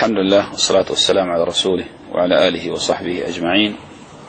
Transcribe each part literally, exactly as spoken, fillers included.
الحمد لله والصلاة والسلام على رسوله وعلى آله وصحبه أجمعين.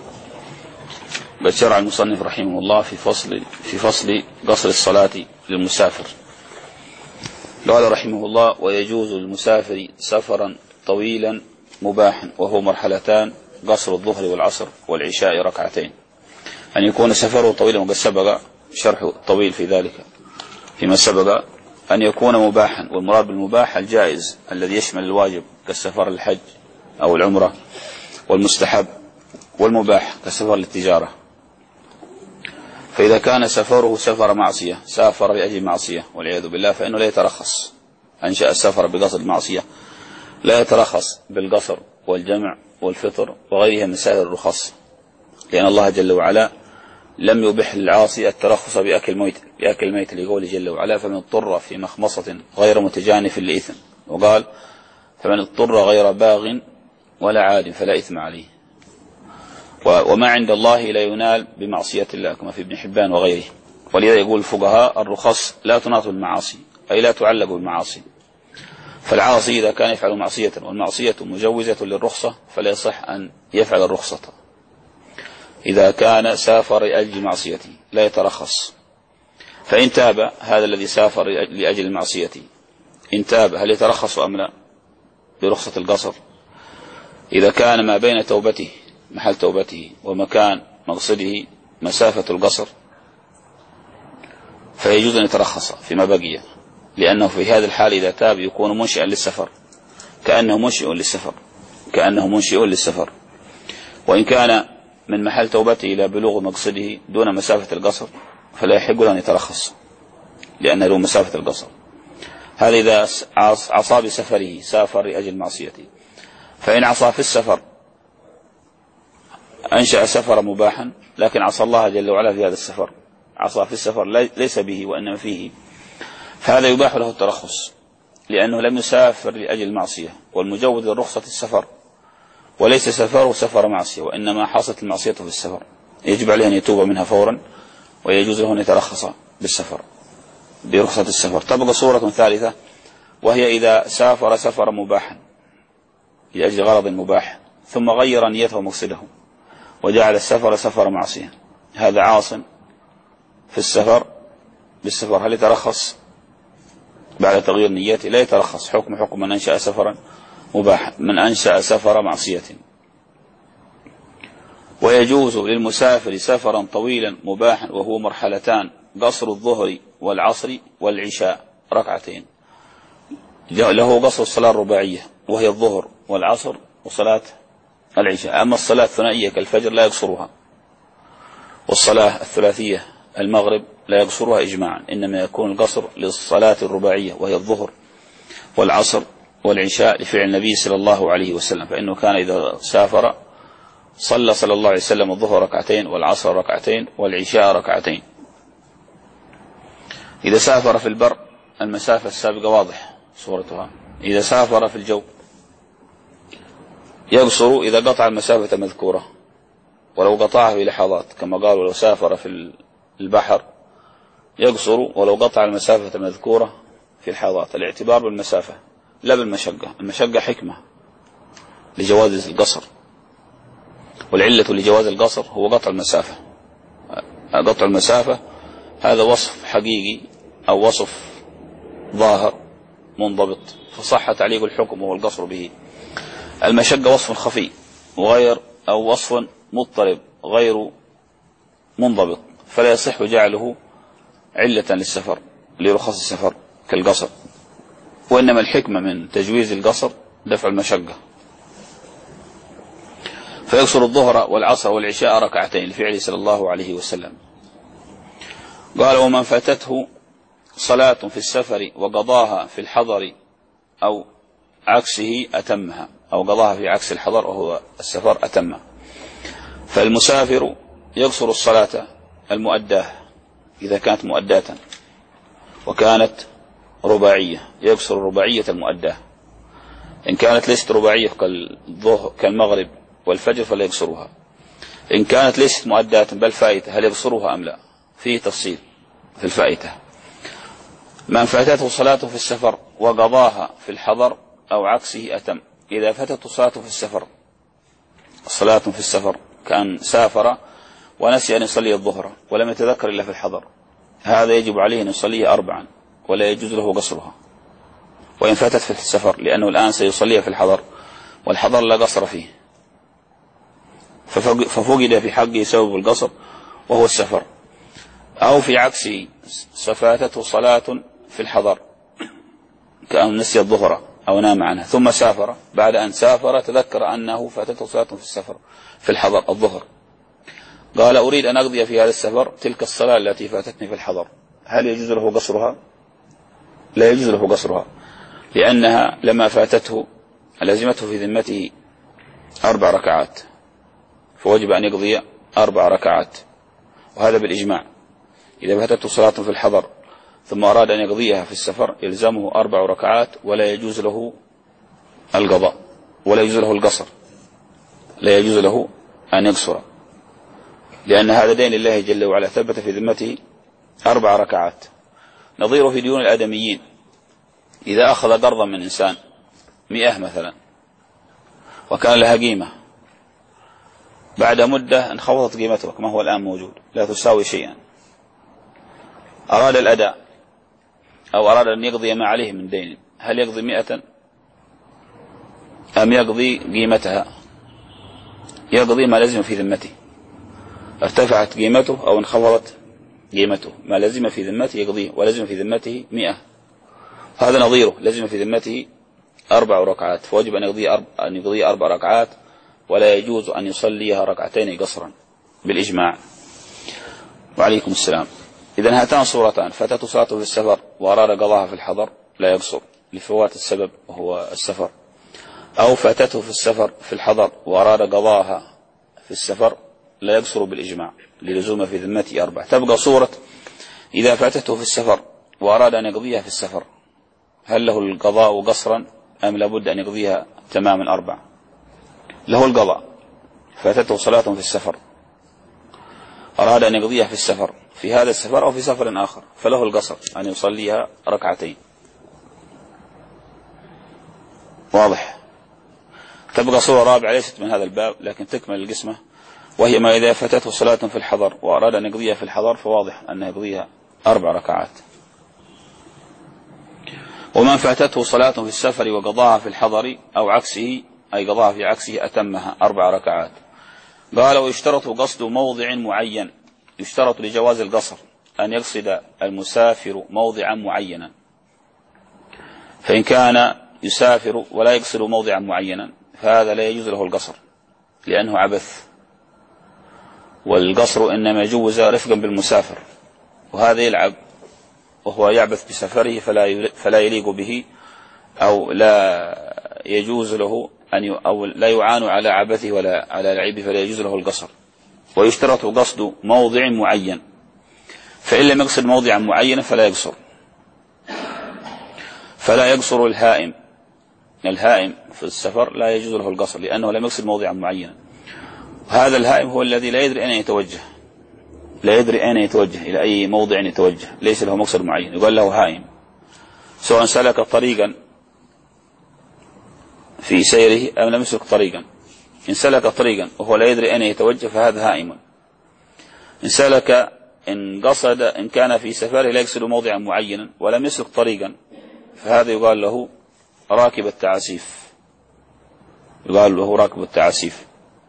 بشرع المصنف رحمه الله في فصل في فصل قصر الصلاة للمسافر. قال رحمه الله: ويجوز للمسافر سفرا طويلا مباحا وهو مرحلتان: قصر الظهر والعصر والعشاء ركعتين. أن يكون سفره طويلا، وقد سبق شرح طويل في ذلك فيما سبق. أن يكون مباحا، والمراد بالمباح الجائز الذي يشمل الواجب كالسفر للحج أو العمرة، والمستحب، والمباح كالسفر للتجارة. فإذا كان سفره سفر معصية، سافر لأجل معصية والعياذ بالله، فإنه لا يترخص. أنشأ السفر بقصد المعصية لا يترخص بالقصر والجمع والفطر وغيرها من سائر الرخص، لأن الله جل وعلا لم يبح للعاصي الترخص بأكل الميت بأكل الميت لقوله جل وعلا: فمن اضطر في مخمصة غير متجانف لإثم، وقال: فمن اضطر غير باغ ولا عاد فلا إثم عليه. وما عند الله لا ينال بمعصية الله، كما في ابن حبان وغيره. ولذا يقول الفقهاء: الرخص لا تناط بالمعاصي، أي لا تعلق بالمعاصي. فالعاصي إذا كان يفعل معصية والمعصية مجوزة للرخصة فلا يصح أن يفعل الرخصة. إذا كان سافر لأجل معصيته لا يترخص. فإن تاب هذا الذي سافر لأجل المعصية، إن تاب هل يترخص أم لا برخصة القصر؟ إذا كان ما بين توبته محل توبته ومكان مقصده مسافة القصر فيجوز أن يترخص فيما بقي، لأنه في هذا الحال إذا تاب يكون منشئا للسفر، كأنه منشئ للسفر كأنه منشئ للسفر. وإن كان من محل توبته إلى بلوغ مقصده دون مسافة القصر فلا يحق له أن يترخص، لأنه له مسافة القصر. هذا إذا عصى بسفره، سافر لأجل معصيته. فإن عصى في السفر، أنشأ سفر مباحا لكن عصى الله جل وعلا في هذا السفر، عصى في السفر ليس به وإنما فيه، فهذا يباح له الترخص، لأنه لم يسافر لأجل معصية، والمجوز لرخصة السفر وليس سفره سفر معصية، وإنما حصلت المعصية في السفر، يجب عليه أن يتوب منها فورا، ويجوز له أن يترخص بالسفر برخصة السفر. تبقى صورة ثالثة، وهي إذا سافر سفر مباحا لأجل غرض مباح ثم غير نيته ومقصده وجعل السفر سفر معصية، هذا عاص في السفر بالسفر، هل يترخص بعد تغيير نيته؟ لا يترخص، حكم حكم من أنشأ سفرا مباحا من أنشأ سفر معصية. ويجوز للمسافر سفرا طويلا مباحا وهو مرحلتان: قصر الظهر والعصر والعشاء ركعتين. له قصر الصلاة الرباعية وهي الظهر والعصر وصلاة العشاء. أما الصلاة الثنائية كالفجر لا يقصرها، والصلاة الثلاثية المغرب لا يقصرها إجماعا، إنما يكون القصر للصلاة الرباعية وهي الظهر والعصر والعشاء لفعل النبي صلى الله عليه وسلم، فإنه كان إذا سافر صلى صلى الله عليه وسلم الظهر ركعتين والعصر ركعتين والعشاء ركعتين. إذا سافر في البر المسافة السابقة واضح صورتها. إذا سافر في الجو يقصر إذا قطع المسافة المذكورة، ولو قطعها في لحظات، كما قالوا لو سافر في البحر يقصر ولو قطع المسافة المذكورة في الحظات. الاعتبار بالمسافة لا بالمشقة. المشقة حكمة لجواز القصر، والعلة لجواز القصر هو قطع المسافة. قطع المسافة هذا وصف حقيقي أو وصف ظاهر منضبط، فصح تعليق الحكم وهو القصر به. المشقة وصف خفي وغير أو وصف مضطرب غير منضبط، فلا يصح جعله علة للسفر لرخص السفر كالقصر، وإنما الحكمة من تجويز القصر دفع المشقة. فيقصر الظهر والعصر والعشاء ركعتين لفعله صلى الله عليه وسلم. قال: ومن فاتته صلاة في السفر وقضاها في الحضر أو عكسه أتمها، أو قضاها في عكس الحضر وهو السفر أتمها. فالمسافر يقصر الصلاة المؤداة إذا كانت مؤداة، وكانت رباعية يقصر الرباعية المؤداة. إن كانت ليست رباعية كالظهر كالمغرب والفجر فلا يقصرها. إن كانت ليست مؤداة بل فائتة هل يقصرها أم لا؟ فيه تفصيل في الفائتة. من فاتته صلاته في السفر وقضاها في الحضر أو عكسه أتم، إذا فاتته صلاة في السفر، صلاة في السفر كان سافر ونسي أن يصلي الظهر ولم يتذكر إلا في الحضر، هذا يجب عليه أن يصليه أربعا ولا يجوز له قصرها، وإن فاتت في السفر، لأنه الآن سيصليها في الحضر والحضر لا قصر فيه، ففقد في حقه سبب القصر وهو السفر. أو في عكسه فاتته صلاة في الحضر كأن نسي الظهر أو نام عنها ثم سافر، بعد أن سافر تذكر أنه فاتته صلاة في السفر في الحضر الظهر، قال أريد أن أقضي في هذا السفر تلك الصلاة التي فاتتني في الحضر، هل يجوز له قصرها؟ لا يجوز له قصرها، لأنها لما فاتته لازمته في ذمته أربع ركعات، فوجب أن يقضي أربع ركعات، وهذا بالإجماع. إذا فاتته صلاة في الحضر ثم أراد أن يقضيها في السفر يلزمه أربع ركعات ولا يجوز له القضاء ولا يجوز له القصر، لا يجوز له أن يقصر، لأن هذا دين الله جل وعلا ثبت في ذمته أربع ركعات. نظيره في ديون الآدميين، إذا أخذ قرضا من إنسان مئة مثلا وكان لها قيمة، بعد مدة انخفضت قيمتها كما هو الآن موجود لا تساوي شيئا، أراد الأداء أو أراد أن يقضي ما عليه من دين، هل يقضي مئة أم يقضي قيمتها؟ يقضي ما لزم في ذمته، ارتفعت قيمته أو انخفضت قيمته، ما لزم في ذمته يقضيه، ولزم في ذمته مئة، هذا نظيره لزم في ذمته أربع ركعات، فوجب أن يقضي أربع, أن يقضي أربع ركعات ولا يجوز أن يصليها ركعتين قصرا بالإجماع. وعليكم السلام. إذن هاتان صورتان، فاتته صلاة في السفر وأراد قضاها في الحضر لا يقصر لفوات السبب وهو السفر، أو فاتته في السفر في الحضر وأراد قضاها في السفر لا يقصر بالإجماع للزوم في ذمته أربع. تبقى صورة إذا فاتته في السفر وأراد أن يقضيها في السفر، هل له القضاء قصرا أم لابد أن يقضيها تماما أربع؟ له القضاء، فاتته صلاة في السفر أراد أن يقضيها في السفر في هذا السفر أو في سفر آخر، فله القصر أن يصليها ركعتين. واضح؟ تبقى صورة رابعة ليست من هذا الباب لكن تكمل القسمة، وهي ما إذا فاتته صلاة في الحضر وأراد أن يقضيها في الحضر فواضح أنه يقضيها أربع ركعات. ومن فاتته صلاة في السفر وقضاها في الحضر أو عكسه أي قضاها في عكسه أتمها أربع ركعات. قال ويشترط قصد موضع معين، يشترط لجواز القصر أن يقصد المسافر موضعا معينا، فإن كان يسافر ولا يقصد موضعا معينا فهذا لا يجوز له القصر لأنه عبث، والقصر إنما جوز رفقا بالمسافر، وهذا يلعب وهو يعبث بسفره فلا فلا يليق به أو لا يجوز له أن أو لا يعان على عبثه ولا على لعبه فلا يجوز له القصر. ويشترط قصد موضع معين، فإن لم يقصد موضعا معينا فلا يقصر. فلا يقصر الهائم، الهائم في السفر لا يجوز له القصر لأنه لم يقصد موضعا معينا. هذا الهائم هو الذي لا يدري أين يتوجه، لا يدري أين يتوجه إلى أي موضع يتوجه، ليس له مقصد معين، يقال له هائم، سواء سلك طريقا في سيره أم لم يسلك طريقا. إن سلك طريقا وهو لا يدري أين يتوجه فهذا هائم. إن سلك إن قصد إن كان في سفره لا يقصد موضعا معينا ولم يسلك طريقا فهذا يقال له راكب التعاسيف، يقال له راكب التعاسيف،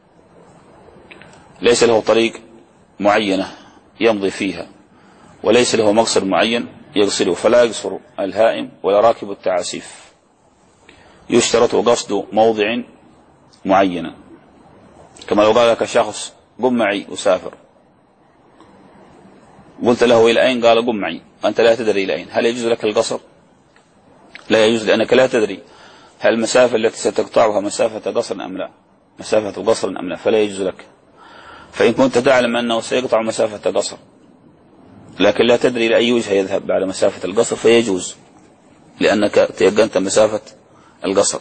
ليس له طريق معينة يمضي فيها وليس له مقصد معين يقصده، فلا يقصر الهائم ولا راكب التعاسيف. يشترط قصد موضع معينا، كما لو قال لك شخص قم معي أسافر، قلت له إلى أين؟ قال قم معي، أنت لا تدري إلى أين، هل يجوز لك القصر؟ لا يجوز، لأنك لا تدري هل المسافة التي ستقطعها مسافة قصر أم لا، مسافة قصر أم لا، فلا يجوز لك. فإن كنت تعلم أنه سيقطع مسافة قصر لكن لا تدري إلى أي وجه يذهب بعد مسافة القصر فيجوز، لأنك تيقنت مسافة القصر.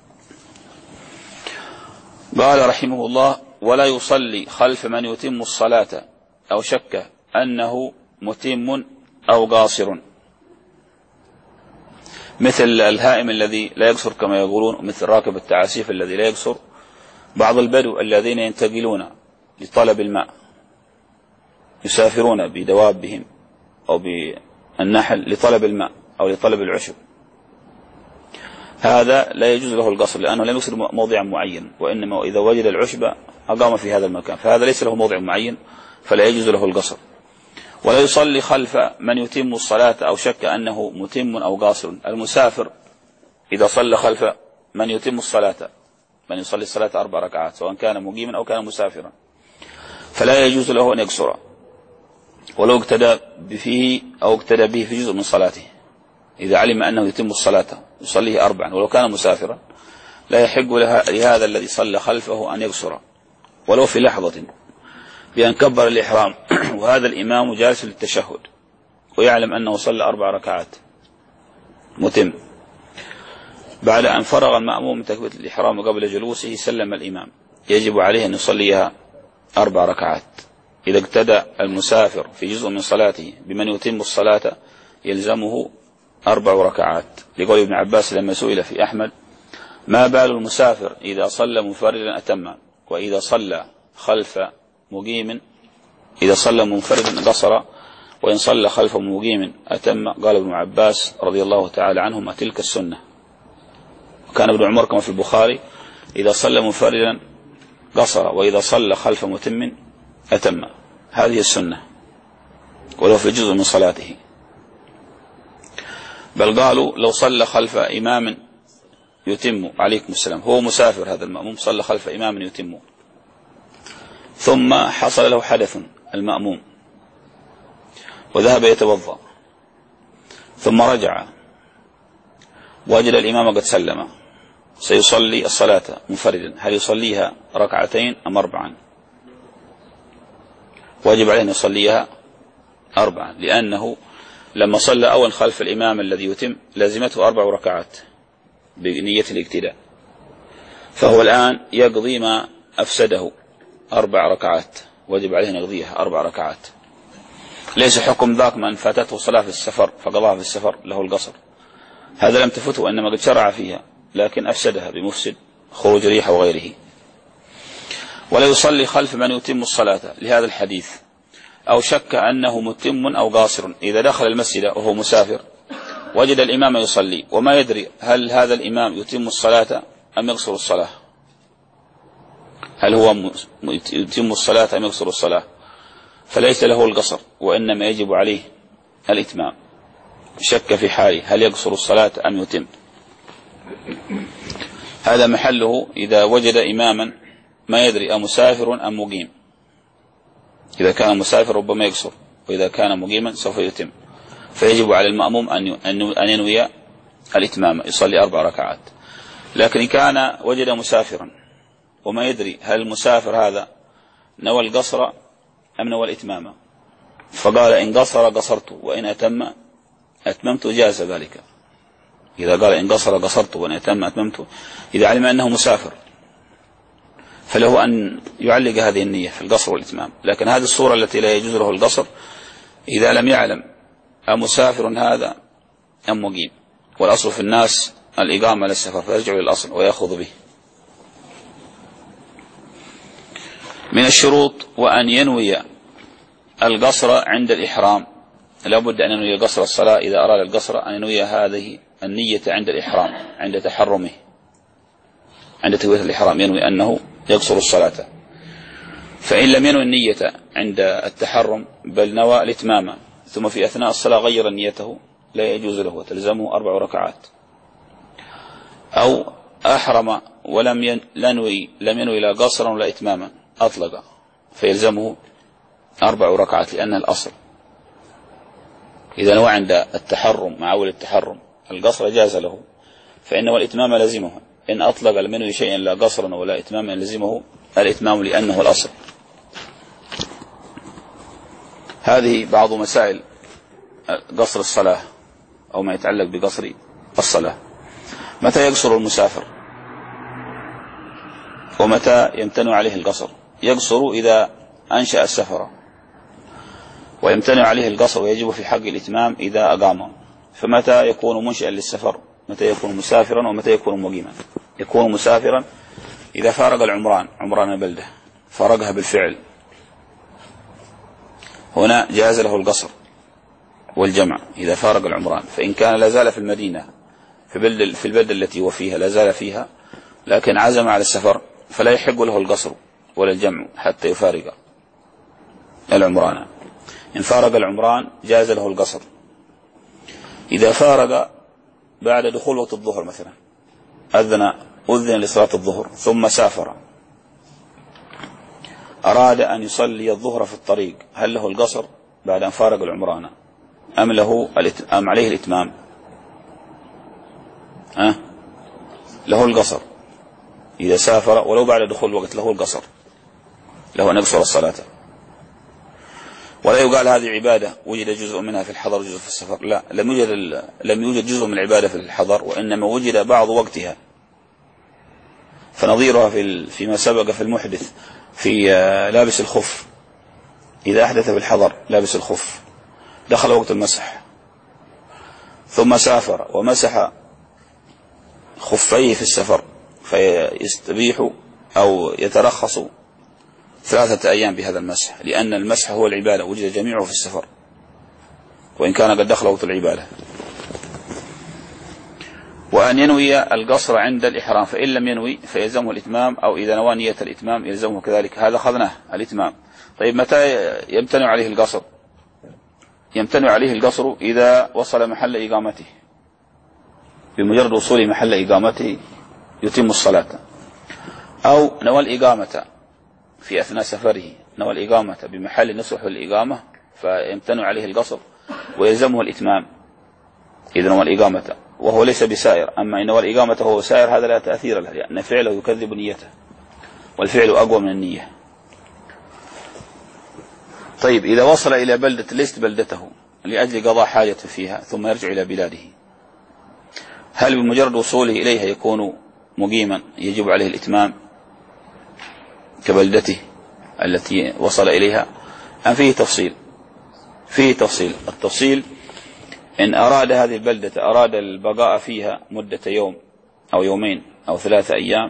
قال رحمه الله ولا يصلي خلف من يتم الصلاة أو شك أنه متم أو قاصر. مثل الهائم الذي لا يقصر كما يقولون، ومثل راكب التعاسيف الذي لا يقصر. بعض البدو الذين ينتقلون لطلب الماء، يسافرون بدوابهم أو بالنحل لطلب الماء أو لطلب العشب، هذا لا يجوز له القصر لأنه لم يقصد موضعا معين، وإنما إذا وجد العشب أقام في هذا المكان، فهذا ليس له موضع معين فلا يجوز له القصر. ولا يصلي خلف من يتم الصلاة أو شك أنه متم أو قاصر. المسافر إذا صلى خلف من يتم الصلاة، من يصلي الصلاة أربع ركعات سواء كان مقيما أو كان مسافرا، فلا يجوز له أن يقصر ولو اقتدى فيه أو اقتدى به في جزء من صلاته. إذا علم أنه يتم الصلاة يصليه أربعا ولو كان مسافرا، لا يحق لهذا الذي صلى خلفه أن يقصر ولو في لحظة بأن كبر الإحرام وهذا الإمام جالس للتشهد ويعلم أنه صلى أربع ركعات متم، بعد أن فرغ المأموم من تكبيرة الإحرام وقبل جلوسه سلم الإمام، يجب عليه أن يصليها أربع ركعات. إذا اقتدى المسافر في جزء من صلاته بمن يتم الصلاة يلزمه أربع ركعات، لقول ابن عباس لما سئل في أحمد: ما بال المسافر إذا صلى منفردا أتم، وإذا صلى خلف مقيم إذا صلى منفردا قصر، وإن صلى خلف مقيم أتم. قال ابن عباس رضي الله تعالى عنهما: تلك السنة. وكان ابن عمر كما في البخاري: إذا صلى منفردا قصر، وإذا صلى خلف متم أتم. هذه السنة ولو في جزء من صلاته. بل قالوا لو صلى خلف إمام يتم، عليكم السلام، هو مسافر هذا المأموم، صلى خلف إمام يتم، ثم حصل له حدث المأموم وذهب يتوضأ، ثم رجع وجد الإمام قد سلم، سيصلي الصلاة منفردا، هل يصليها ركعتين أم أربعا؟ واجب عليه أن يصليها أربعا، لأنه لما صلى أول خلف الإمام الذي يتم لازمته أربع ركعات بنية الاقتداء، فهو الآن يقضي ما أفسده أربع ركعات، واجب عليه أن يقضيها أربع ركعات. ليس حكم ذاك من فاتته صلاة في السفر فقضاها في السفر له القصر، هذا لم تفته إنما قد شرع فيها لكن أفسدها بمفسد خروج ريح وغيره. ولا يصلي خلف من يتم الصلاة لهذا الحديث، أو شك أنه متم أو قاصر. إذا دخل المسجد وهو مسافر وجد الإمام يصلي وما يدري هل هذا الإمام يتم الصلاة أم يقصر الصلاة، هل هو يتم الصلاة أم يقصر الصلاة، فليس له القصر وإنما يجب عليه الإتمام. شك في حاله هل يقصر الصلاة أم يتم، هذا محله إذا وجد إماما ما يدري أمسافر أم مقيم. إذا كان مسافر ربما يقصر، وإذا كان مقيما سوف يتم، فيجب على المأموم أن ينوي الإتمام، يصلي أربع ركعات. لكن إن كان وجد مسافرا وما يدري هل المسافر هذا نوى القصر أم نوى الإتمام، فقال إن قصر قصرت وإن أتم أتممت جاز ذلك. إذا قال إن قصر قصرت وإن أتم أتممت، إذا علم أنه مسافر فله أن يعلق هذه النية في القصر والإتمام. لكن هذه الصورة التي لا يجوز له القصر إذا لم يعلم أمسافر هذا أم مقيم، والأصل في الناس الإقامة للسفر، فيرجع للأصل ويأخذ به. من الشروط وأن ينوي القصر عند الإحرام، لابد أن ينوي قصر الصلاة إذا أراد القصر، أن ينوي هذه النية عند الإحرام، عند تحرمه، عند تكبيرة الإحرام ينوي أنه يقصر الصلاة. فإن لم ينوي النية عند التحرم بل نوى الإتمام ثم في أثناء الصلاة غير نيته لا يجوز له وتلزمه أربع ركعات. أو أحرم ولم ينوي لم ينوي لا قصرا ولا إتماما، أطلق، فيلزمه أربع ركعات لأنها الأصل. إذا نوى عند التحرم مع أول التحرم القصر جاز له، فإنه الإتمام لازمه. إن أطلق لم ينوي شيئا لا قصرا ولا إتماما لازمه الإتمام لأنه الأصل. هذه بعض مسائل قصر الصلاة أو ما يتعلق بقصر الصلاة. متى يقصر المسافر ومتى يمتنع عليه القصر؟ يقصر إذا أنشأ السفر، ويمتنع عليه القصر ويجب في حق الإتمام إذا أقام. فمتى يكون منشئا للسفر؟ متى يكون مسافرا ومتى يكون مقيما. يكون مسافرا إذا فارق العمران، عمران البلدة فارقها بالفعل، هنا جاز له القصر والجمع إذا فارق العمران. فإن كان لا زال في المدينة في بلد في البلدة التي هو فيها لا زال فيها، لكن عزم على السفر، فلا يحق له القصر ولا الجمع حتى يفارق العمران. إن فارق العمران جاز له القصر. إذا فارق بعد دخول وقت الظهر مثلا، أذن أذن لصلاة الظهر ثم سافر، أراد أن يصلي الظهر في الطريق، هل له القصر بعد أن فارق العمران أم له أم عليه الإتمام؟ أه؟ له القصر إذا سافر ولو بعد دخول الوقت، له القصر، له أن يقصر الصلاة. ولا يقال هذه عبادة وجد جزء منها في الحضر وجزء في السفر، لا، لم يوجد لم يوجد جزء من العبادة في الحضر، وإنما وجد بعض وقتها. فنظيرها في فيما سبق في المحدث في لابس الخف، إذا أحدث في الحضر لابس الخف دخل وقت المسح ثم سافر ومسح خفيه في السفر، فيستبيح أو يترخص ثلاثة أيام بهذا المسح، لأن المسح هو العبادة وجد جميعه في السفر وإن كان قد دخل وقت العبادة. وأن ينوي القصر عند الإحرام، فإن لم ينوي فيلزمه الإتمام، أو إذا نوى نية الإتمام يلزمه كذلك. هذا أخذناه الإتمام. طيب متى يمتنع عليه القصر؟ يمتنع عليه القصر إذا وصل محل إقامته، بمجرد وصول محل إقامته يتم الصلاة، أو نوى الإقامة في أثناء سفره، نوى الإقامة بمحل نصح الإقامة فيمتنع عليه القصر ويلزمه الإتمام إذا نوى الإقامة وهو ليس بسائر. أما إن نوى الإقامة وهو سائر هذا لا تأثير له، لأن فعله يكذب نيته، والفعل أقوى من النية. طيب إذا وصل إلى بلدة ليست بلدته لأجل قضاء حاجة فيها ثم يرجع إلى بلاده، هل بمجرد وصوله إليها يكون مقيما يجب عليه الإتمام كبلدته التي وصل إليها، أم فيه تفصيل؟ فيه تفصيل. التفصيل إن أراد هذه البلدة أراد البقاء فيها مدة يوم أو يومين أو ثلاثة أيام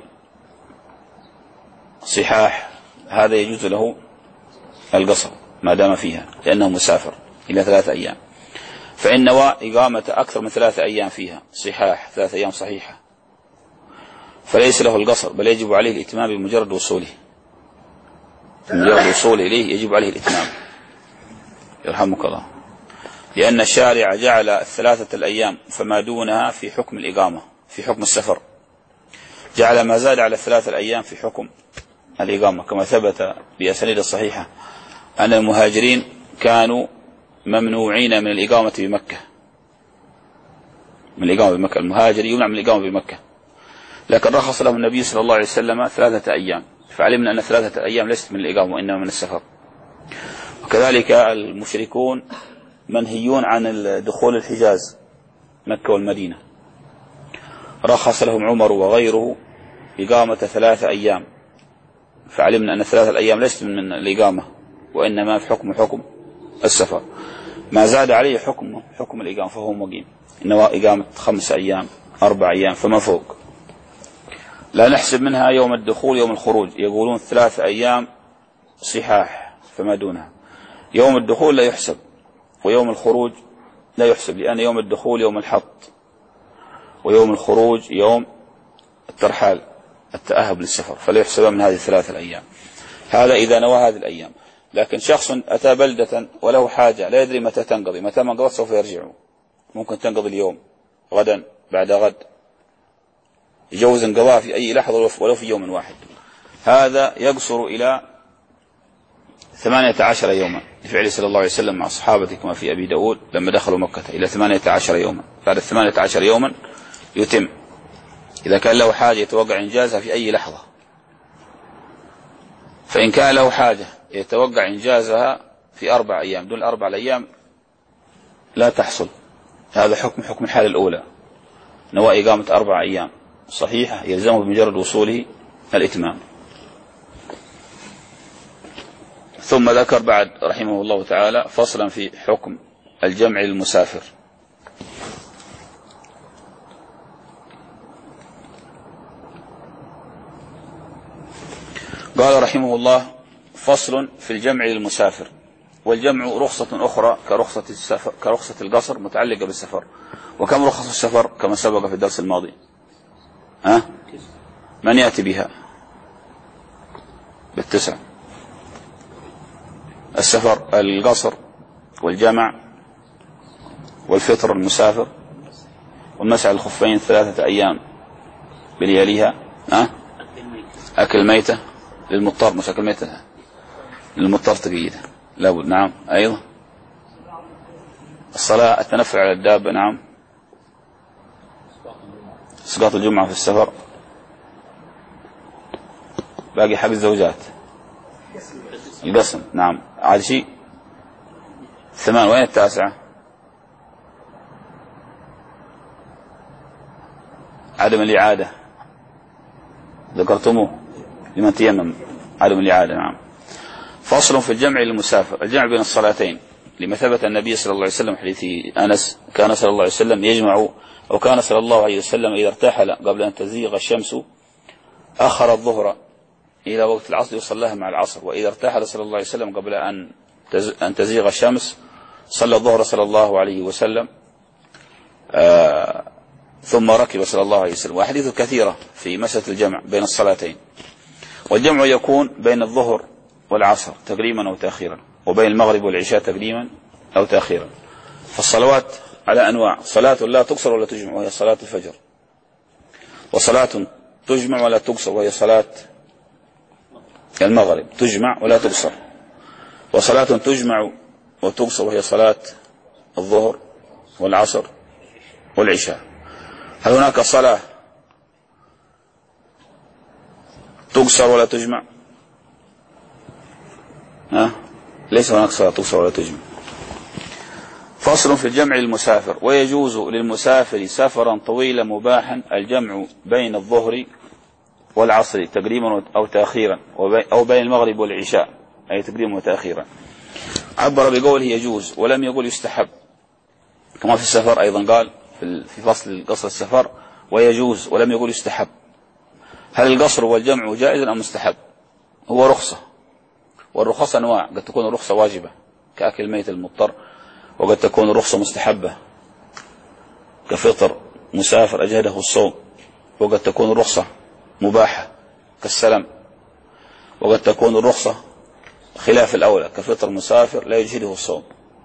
صحاح، هذا يجوز له القصر ما دام فيها لأنه مسافر إلى ثلاثة أيام. فإن نوى إقامة أكثر من ثلاثة أيام فيها صحاح، ثلاثة أيام صحيحة، فليس له القصر، بل يجب عليه الإتمام بمجرد وصوله، بمجرد وصوله إليه يجب عليه الإتمام يرحمك الله، لأن الشارع جعل الثلاثة الأيام فما دونها في حكم الإقامة، في حكم السفر، جعل ما زاد على الثلاثة الأيام في حكم الإقامة، كما ثبت بأسانيد الصحيحة أن المهاجرين كانوا ممنوعين من الإقامة بمكة، من الإقامة بمكة، المهاجر يمنع من الإقامة بمكة، لكن رخص لهم النبي صلى الله عليه وسلم ثلاثة أيام، فعلمنا أن ثلاثة أيام ليست من الإقامة وإنما من السفر. وكذلك المشركون منهيون عن دخول الحجاز مكة والمدينة، رخص لهم عمر وغيره إقامة ثلاثة أيام، فعلمنا أن ثلاثة الأيام ليست من الإقامة وإنما في حكم حكم السفر، ما زاد عليه حكم حكم الإقامة فهو مقيم، إنما إقامة خمس أيام أربع أيام فما فوق، لا نحسب منها يوم الدخول يوم الخروج، يقولون ثلاثة أيام صحاح فما دونها، يوم الدخول لا يحسب ويوم الخروج لا يحسب، لأن يوم الدخول يوم الحط ويوم الخروج يوم الترحال التأهب للسفر، فلا يحسب من هذه الثلاثة الأيام. هذا إذا نوى هذه الأيام. لكن شخص أتى بلدة وله حاجة لا يدري متى تنقضي، متى ما انقضت سوف يرجع، ممكن تنقضي اليوم غدا بعد غد، يجوز انقضاء في أي لحظة ولو في يوم واحد، هذا يقصر إلى ثمانية عشر يوما لفعله صلى الله عليه وسلم مع صحابته كما في أبي داود لما دخلوا مكة إلى ثمانية عشر يوما، بعد ثمانية عشر يوما يتم إذا كان له حاجة يتوقع إنجازها في أي لحظة. فإن كان له حاجة يتوقع إنجازها في أربع أيام دون أربع أيام لا تحصل، هذا حكم حكم الحالة الأولى، نوى إقامة أربع أيام صحيحة يلزمه بمجرد وصوله الإتمام. ثم ذكر بعد رحمه الله تعالى فصلا في حكم الجمع للمسافر. قال رحمه الله: فصل في الجمع للمسافر. والجمع رخصة أخرى كرخصة السفر كرخصة القصر متعلقة بالسفر. وكم رخص السفر كما سبق في الدرس الماضي؟ ها؟ من يأتي بها؟ بالتسع: السفر، القصر، والجمع، والفطر المسافر، والمسح الخفين ثلاثة أيام بلياليها، ها؟ أكل ميتة للمضطر، مش أكل ميتة للمضطر تقييدها لابد. نعم. أيضا الصلاة، التنفل على الدابة. نعم. اسقاط الجمعة في السفر. باقي حق الزوجات، القسم. نعم. عاد شيء ثمان. وين التاسعة؟ عدم الإعادة، ذكرتموه لمن تيمم. عدم الإعادة. نعم. فصل في الجمع للمسافر. الجمع بين الصلاتين لما ثبت النبي صلى الله عليه وسلم حديث أنس: كان صلى الله عليه وسلم يجمع، أو كان صلى الله عليه وسلم إذا ارتحل قبل أن تزيغ الشمس أخر الظهر إلى وقت العصر وصلاها مع العصر، وإذا ارتحل صلى الله عليه وسلم قبل أن أن تزيغ الشمس صلى الظهر صلى الله عليه وسلم آه ثم ركب صلى الله عليه وسلم. وأحاديث كثيرة في مسألة الجمع بين الصلاتين. والجمع يكون بين الظهر والعصر تقديما أو تأخيرا، وبين المغرب والعشاء تقديما أو تأخيرا. فالصلوات على أنواع: صلاة لا تقصر ولا تجمع وهي صلاة الفجر، وصلاة تجمع ولا تقصر وهي صلاة المغرب، تجمع ولا تقصر. وصلاة تجمع وتقصر وهي صلاة الظهر والعصر والعشاء. هل هناك صلاة تقصر ولا تجمع؟ ها؟ ليس هناك صلاة تقصر ولا تجمع. فصل في الجمع للمسافر. ويجوز للمسافر سفرا طويلا مباحا الجمع بين الظهر والعصر تقديما أو تأخيرا، أو بين المغرب والعشاء أي تقديما وتأخيرا. عبر بقوله يجوز ولم يقل يستحب، كما في السفر أيضا قال في فصل قصر السفر: ويجوز ولم يقل يستحب. هل القصر والجمع جائز أم مستحب؟ هو رخصة، والرخصة أنواع: قد تكون رخصة واجبة كأكل ميت المضطر، وقد تكون رخصة مستحبة كفطر مسافر أجهده الصوم، وقد تكون رخصة مباحة كالسلم، وقد تكون الرخصة خلاف الأولى كفطر مسافر لا يجهده الصوم.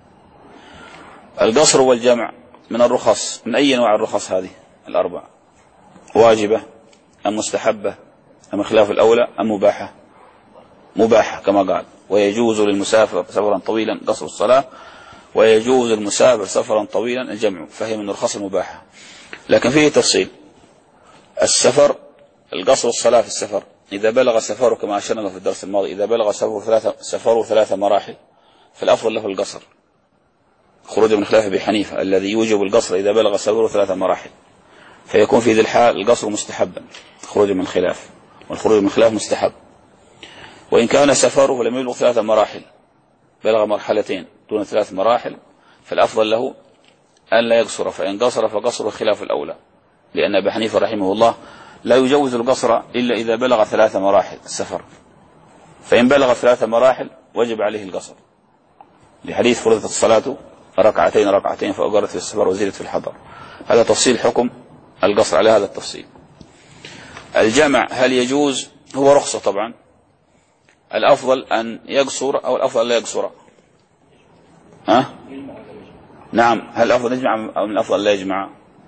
القصر والجمع من الرخص. من أي نوع الرخص هذه الأربع؟ واجبة أم مستحبة أم خلاف الأولى أم مباحة؟ مباحة كما قال: ويجوز للمسافر سفرا طويلا قصر الصلاة، ويجوز للمسافر سفرا طويلا الجمع، فهي من الرخص المباحة. لكن فيه تفصيل. السفر، القصر الصلاة في السفر إذا بلغ سفره كما أشرنا في الدرس الماضي، إذا بلغ سفره ثلاثة, سفره ثلاثة مراحل فالأفضل له القصر، خروج من خلاف أبي حنيفة الذي يوجب القصر إذا بلغ سفره ثلاثة مراحل، فيكون في ذي الحال القصر مستحبا خروج من خلاف، والخروج من خلاف مستحب. وإن كان سفره لم يبلغ ثلاثة مراحل، بلغ مرحلتين دون ثلاث مراحل، فالأفضل له أن لا يقصر، فإن قصر فقصر خلاف الأولى، لأن أبي حنيفة رحمه الله لا يجوز القصر إلا إذا بلغ ثلاث مراحل السفر، فإن بلغ ثلاث مراحل وجب عليه القصر، لحديث فرضت الصلاة ركعتين ركعتين فأقرت في السفر وزيدت في الحضر. هذا تفصيل حكم القصر على هذا التفصيل. الجمع هل يجوز؟ هو رخصة طبعا. الأفضل أن يقصر أو الأفضل لا يقصر؟ ها؟ نعم. هل الأفضل يجمع أو الأفضل لا يجمع؟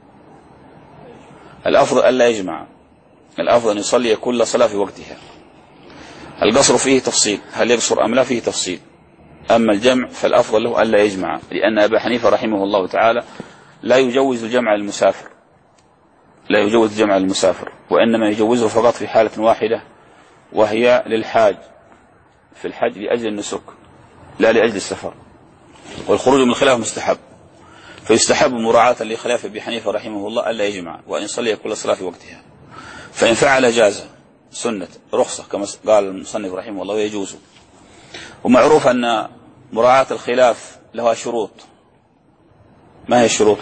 الأفضل ألا يجمع، الأفضل أن يصلي كل صلاة في وقتها. القصر فيه تفصيل، هل يقصر أم لا فيه تفصيل. أما الجمع فالأفضل له ألا يجمع، لأن أبا حنيفة رحمه الله تعالى لا يجوز الجمع للمسافر، لا يجوز الجمع للمسافر، وإنما يجوزه فقط في حالة واحدة وهي للحاج في الحج لأجل النسك لا لأجل السفر. والخروج من الخلاف مستحب، فيستحب مراعاة لخلاف أبي حنيفة رحمه الله ألا يجمع، وإن صلي كل صلاة في وقتها، فإن فعل جاز، سنة رخصة كما قال المصنف رحمه الله ويجوز. ومعروف أن مراعاة الخلاف لها شروط. ما هي الشروط؟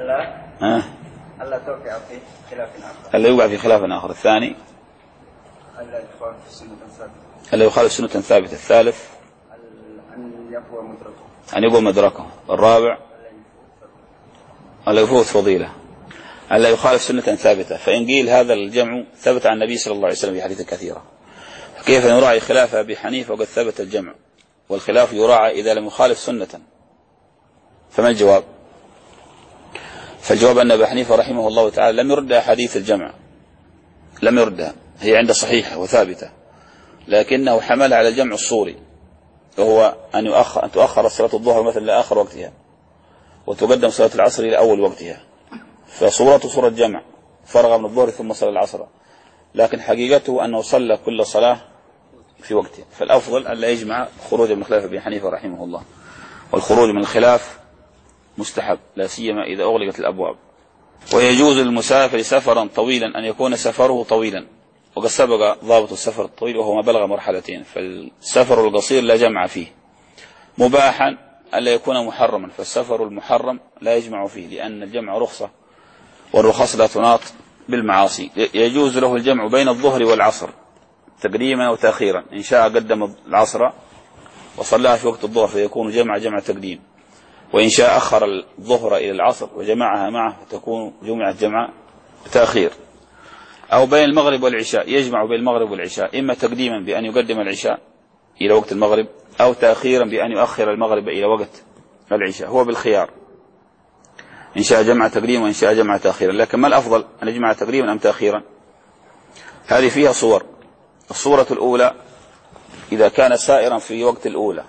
ألا ألا توقع في خلاف آخر. ألا يوقع في خلاف آخر. الثاني ألا يخالف سنة ثابتة. ألا يخالف سنة ثابتة. الثالث أن يقوى مدركه. أن يقوى مدركه. الرابع ألا يفوت فضيلة. ألا يخالف سنة ثابتة. فإن قيل هذا الجمع ثبت عن النبي صلى الله عليه وسلم في حديث كثيرة، كيف نراعي خلافه أبي حنيفة وقد ثبت الجمع؟ والخلاف يراعى إذا لم يخالف سنة. فما الجواب؟ فالجواب أن أبي حنيفة رحمه الله تعالى لم يرد حديث الجمع، لم يردها، هي عند صحيحة وثابتة، لكنه حمل على الجمع الصوري، وهو أن يؤخر أن تؤخر صلاة الظهر مثلا لآخر وقتها، وتقدم صلاة العصر إلى أول وقتها، فصورته صورة جمع، فرغ من الظهر ثم صلى العصر، لكن حقيقته أنه صلى كل صلاة في وقتها. فالأفضل أن لا يجمع خروج من خلاف أبي حنيفة رحمه الله، والخروج من الخلاف مستحب لا سيما إذا أغلقت الأبواب. ويجوز للمسافر سفرا طويلا أن يكون سفره طويلا، وقد سبق ضابط السفر الطويل وهو ما بلغ مرحلتين، فالسفر القصير لا جمع فيه. مباحا ألا يكون محرما، فالسفر المحرم لا يجمع فيه، لأن الجمع رخصة والرخص لا تناط بالمعاصي. يجوز له الجمع بين الظهر والعصر تقديما أو تأخيرا، إن شاء قدم العصر وصلاها في وقت الظهر فيكون جمع جمع تقديم، وإن شاء أخر الظهر إلى العصر وجمعها معه فتكون جمعة جمع تأخير. أو بين المغرب والعشاء، يجمع بين المغرب والعشاء، إما تقديما بأن يقدم العشاء إلى وقت المغرب، أو تأخيرا بأن يؤخر المغرب إلى وقت العشاء، هو بالخيار، إن شاء جمع تقديما وإن شاء جمع تأخيرا. لكن ما الأفضل، أن يجمع تقديما أم تأخيرا؟ هذه فيها صور. الصورة الأولى إذا كان سائرا في وقت الأولى،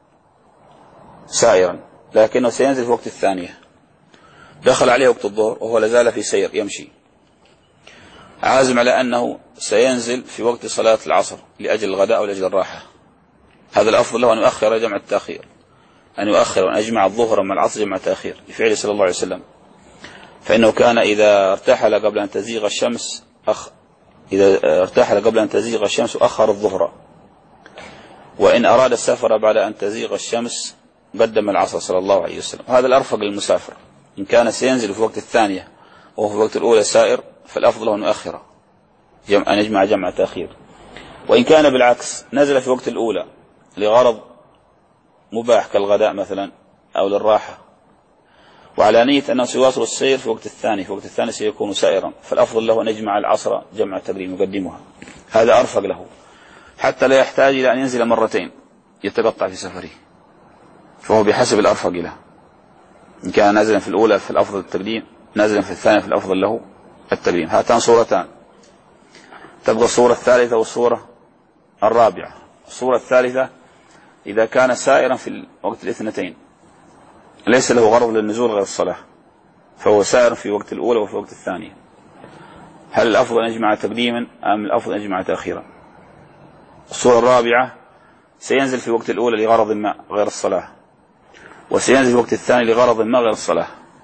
سائرا لكنه سينزل في وقت الثانية، دخل عليه وقت الظهر وهو لازال في سير يمشي، عازم على أنه سينزل في وقت صلاة العصر لأجل الغداء أو لأجل الراحة، هذا الأفضل له أن يؤخر جمع التأخير، أن يؤخر وأن يجمع الظهر مع العصر جمع تأخير لفعله صلى الله عليه وسلم، فإنه كان إذا ارتحل قبل أن تزيغ الشمس أخ إذا ارتحل قبل أن تزيغ الشمس أخر الظهر، وإن أراد السفر بعد أن تزيغ الشمس قدم العصر صلى الله عليه وسلم. هذا الأرفق للمسافر، إن كان سينزل في وقت الثانية وهو في وقت الأولى سائر فالأفضل أن يؤخره، أن يجمع جمع تأخير. وإن كان بالعكس نزل في وقت الأولى لغرض مباح كالغداء مثلا أو للراحة، وعلى نية أنه سيواصل السير في وقت الثاني، في وقت الثاني سيكون سائرا، فالأفضل له أن يجمع العصر جمع تقديم يقدمها، هذا أرفق له، حتى لا يحتاج إلى أن ينزل مرتين يتقطع في سفره، فهو بحسب الأرفق له، إن كان نازلا في الأولى فالأفضل التقديم، نازلا في الثانية فالأفضل له التقديم. هاتان صورتان. تبقى الصورة الثالثة والصورة الرابعة. الصورة الثالثة إذا كان سائرا في وقت الاثنتين ليس له غرض للنزول غير الصلاة، فهو سائر في وقت الأولى وفي وقت الثانية، هل الأفضل أن يجمع تقديما أم الأفضل أن يجمع تأخيرا؟ الصورة الرابعة سينزل في وقت الأولى لغرض ما غير الصلاة، وسينزل في وقت الثاني لغرض ما غير الصلاة،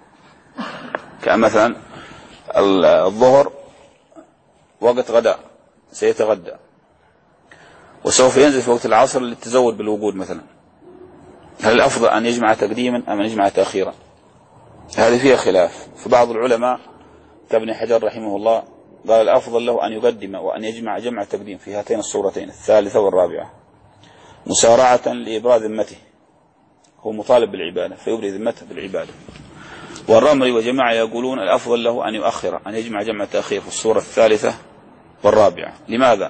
كمثلا الظهر وقت غداء سيتغدى، وسوف ينزل في وقت العصر للتزود بالوقود مثلا، هل الأفضل أن يجمع تقديما أم أن يجمع تأخيرا؟ هذه فيها خلاف. فبعض العلماء كابن حجر رحمه الله قال الأفضل له أن يقدم وأن يجمع جمع تقديم في هاتين الصورتين الثالثة والرابعة، مسارعة لإبراز ذمته، هو مطالب بالعبادة فيبرز ذمته بالعبادة. والرمري وجماعة يقولون الأفضل له أن يؤخر، أن يجمع جمع تأخير في الصورة الثالثة والرابعة. لماذا؟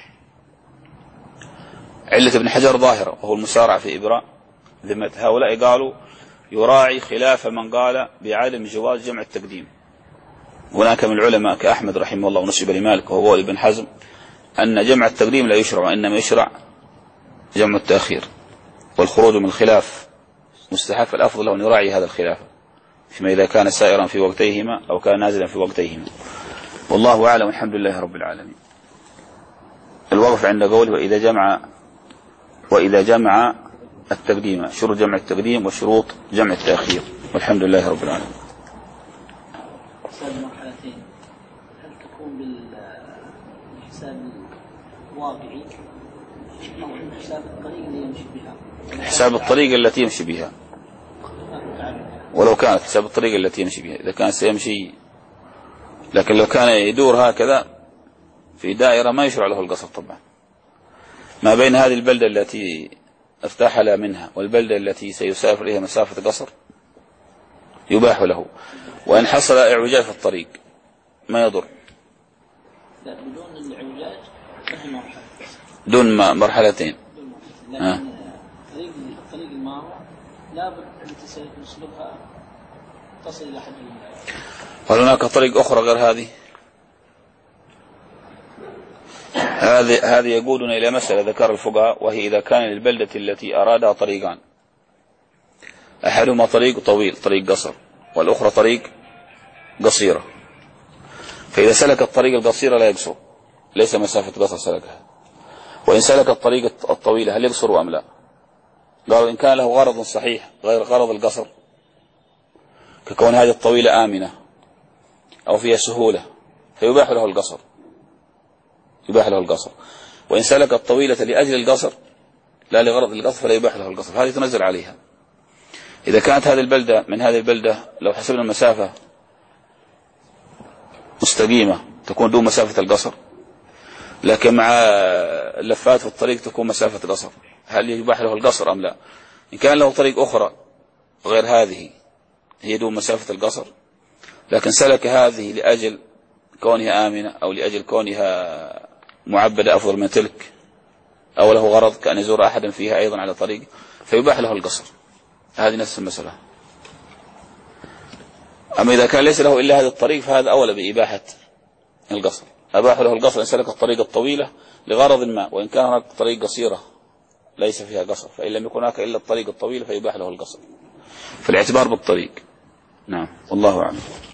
علة ابن حجر ظاهرة وهو المسارعة في إبراء ذمته. هؤلاء قالوا يراعي خلاف من قال بعدم جواز جمع التقديم. هناك من العلماء كأحمد رحمه الله ونسب لمالك وهو ابن حزم أن جمع التقديم لا يشرع وإنما يشرع جمع التأخير، والخروج من الخلاف مستحب، فالأفضل له أن يراعي هذا الخلاف فيما إذا كان سائرا في وقتيهما أو كان نازلا في وقتيهما. والله أعلم، الحمد لله رب العالمين. الوقف عند قوله وإذا جمع وإذا جمع التقديم، شروط جمع التقديم وشروط جمع التأخير، والحمد لله رب العالمين. المرحلتين هل تكون بالحساب الواقعي أو حساب الطريق اللي يمشي بها؟ حساب الطريق التي يمشي بها، ولو كانت حساب الطريق التي يمشي بها، إذا كان سيمشي، لكن لو كان يدور هكذا في دائرة ما يشرع له القصر طبعا، ما بين هذه البلدة التي ارتحل منها والبلدة التي سيسافر إليها مسافة قصر يباح له، وإن حصل إعوجاج في الطريق ما يضر. لا بدون الإعوجاج فهم مرحلة. دون مرحلتين. دون مرحلتين. لكن طريق الطريق المارة لابد التي سيسلكها تصل إلى حد. هل هناك طريق أخرى غير هذه؟ هذه هذه يقودنا إلى مسألة ذكر الفقهاء، وهي إذا كان للبلدة التي أرادها طريقان، أحدهما طريق طويل طريق قصر، والأخرى طريق قصيرة، فإذا سلك الطريق القصيرة لا يقصر، ليس مسافة قصر سلكها، وإن سلك الطريق الطويلة هل يقصر أم لا؟ قالوا إن كان له غرض صحيح غير غرض القصر، ككون هذه الطويلة آمنة أو فيها سهولة، فيباح له القصر، يباح له القصر. وإن سلك الطويلة لأجل القصر لا لغرض القصر فلا يباح له القصر، هذه تنزل عليها. إذا كانت هذه البلدة من هذه البلدة لو حسبنا المسافة مستقيمة تكون دون مسافة القصر، لكن مع اللفات في الطريق تكون مسافة قصر، هل يباح له القصر أم لا؟ إن كان له طريق أخرى غير هذه هي دون مسافة القصر، لكن سلك هذه لأجل كونها آمنة أو لأجل كونها معبدة أفضل من تلك، أو له غرض كأن يزور أحدا فيها أيضا على طريق، فيباح له القصر. هذه نفس المسألة. أما إذا كان ليس له إلا هذا الطريق فهذا أولى بإباحة القصر، أباح له القصر إن سلك الطريق الطويلة لغرض ما، وإن كان هناك طريق قصيرة ليس فيها قصر، فإن لم يكن هناك إلا الطريق الطويل فيباح له القصر، فالاعتبار بالطريق. نعم والله أعلم.